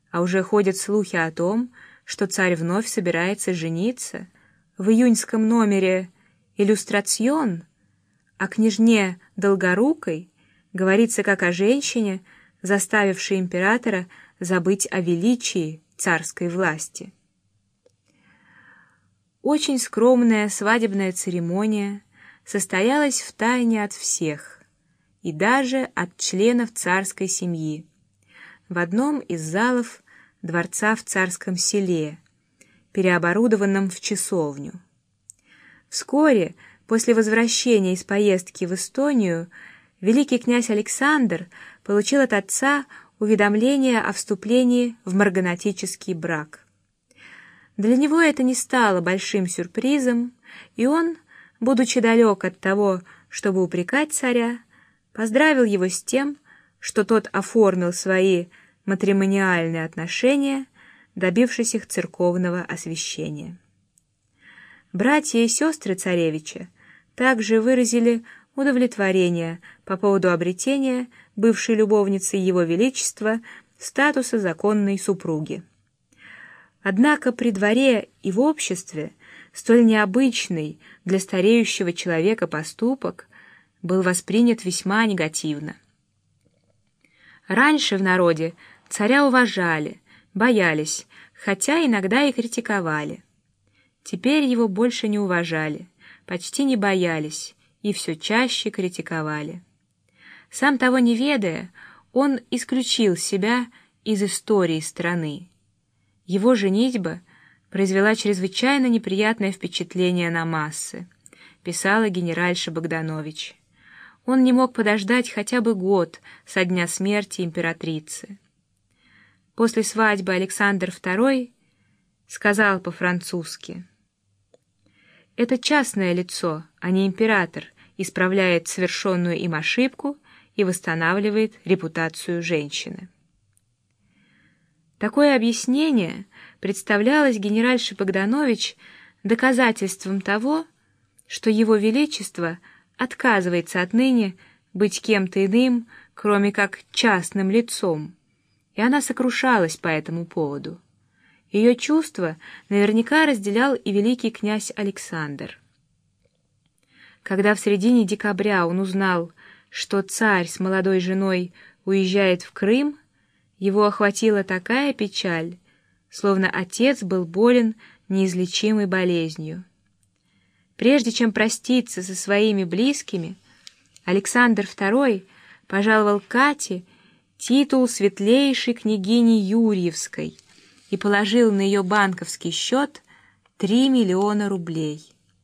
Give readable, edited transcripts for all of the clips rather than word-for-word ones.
а уже ходят слухи о том, что царь вновь собирается жениться. В июньском номере «Иллюстрацион» о княжне Долгорукой говорится как о женщине, заставившей императора забыть о величии царской власти. Очень скромная свадебная церемония состоялась в тайне от всех, и даже от членов царской семьи, в одном из залов дворца в Царском Селе, переоборудованном в часовню. Вскоре после возвращения из поездки в Эстонию великий князь Александр получил от отца уведомление о вступлении в марганатический брак. Для него это не стало большим сюрпризом, и он, будучи далек от того, чтобы упрекать царя, поздравил его с тем, что тот оформил свои матримониальные отношения, добившись их церковного освящения. Братья и сестры царевича также выразили удовлетворение по поводу обретения бывшей любовницы его величества статуса законной супруги. Однако при дворе и в обществе столь необычный для стареющего человека поступок был воспринят весьма негативно. Раньше в народе царя уважали, боялись, хотя иногда и критиковали. Теперь его больше не уважали, почти не боялись и все чаще критиковали. Сам того не ведая, он исключил себя из истории страны. Его женитьба произвела чрезвычайно неприятное впечатление на массы, писала генеральша Богданович. Он не мог подождать хотя бы год со дня смерти императрицы. После свадьбы Александр II сказал по-французски: «Это частное лицо, а не император, исправляет совершенную им ошибку и восстанавливает репутацию женщины». Такое объяснение представлялось генеральше Богданович доказательством того, что его величество отказывается отныне быть кем-то иным, кроме как частным лицом, и она сокрушалась по этому поводу. Ее чувства наверняка разделял и великий князь Александр. Когда в середине декабря он узнал, что царь с молодой женой уезжает в Крым, его охватила такая печаль, словно отец был болен неизлечимой болезнью. Прежде чем проститься со своими близкими, Александр II пожаловал Кате титул светлейшей княгини Юрьевской и положил на ее банковский счет 3 миллиона рублей.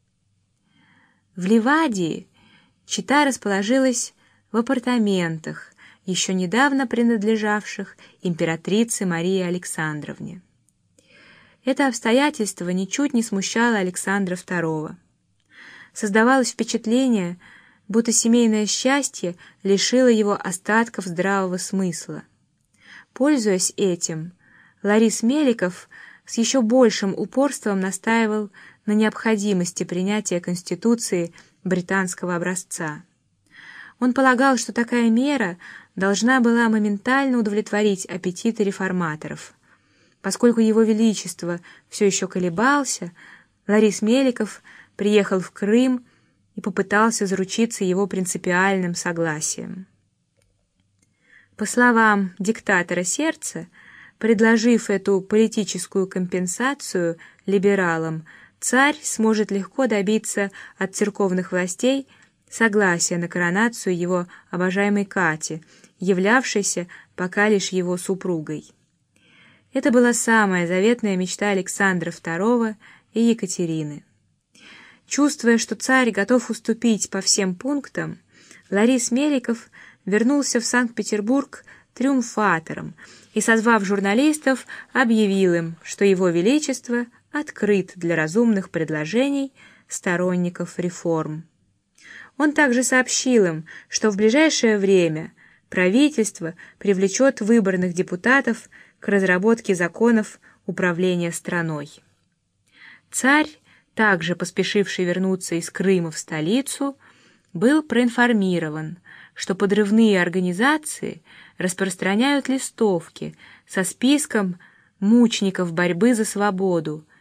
В Ливадии чета расположилась в апартаментах, еще недавно принадлежавших императрице Марии Александровне. Это обстоятельство ничуть не смущало Александра II. Создавалось впечатление, будто семейное счастье лишило его остатков здравого смысла. Пользуясь этим, Ларис Меликов с еще большим упорством настаивал на необходимости принятия конституции британского образца. Он полагал, что такая мера должна была моментально удовлетворить аппетиты реформаторов. Поскольку его величество все еще колебался, Ларис Меликов приехал в Крым и попытался заручиться его принципиальным согласием. По словам диктатора сердца, предложив эту политическую компенсацию либералам, царь сможет легко добиться от церковных властей согласия на коронацию его обожаемой Кати, являвшейся пока лишь его супругой. Это была самая заветная мечта Александра II и Екатерины. Чувствуя, что царь готов уступить по всем пунктам, Ларис Меликов вернулся в Санкт-Петербург триумфатором и, созвав журналистов, объявил им, что его величество открыт для разумных предложений сторонников реформ. Он также сообщил им, что в ближайшее время правительство привлечет выборных депутатов к разработке законов управления страной. Царь, также поспешивший вернуться из Крыма в столицу, был проинформирован, что подрывные организации распространяют листовки со списком мучеников борьбы за свободу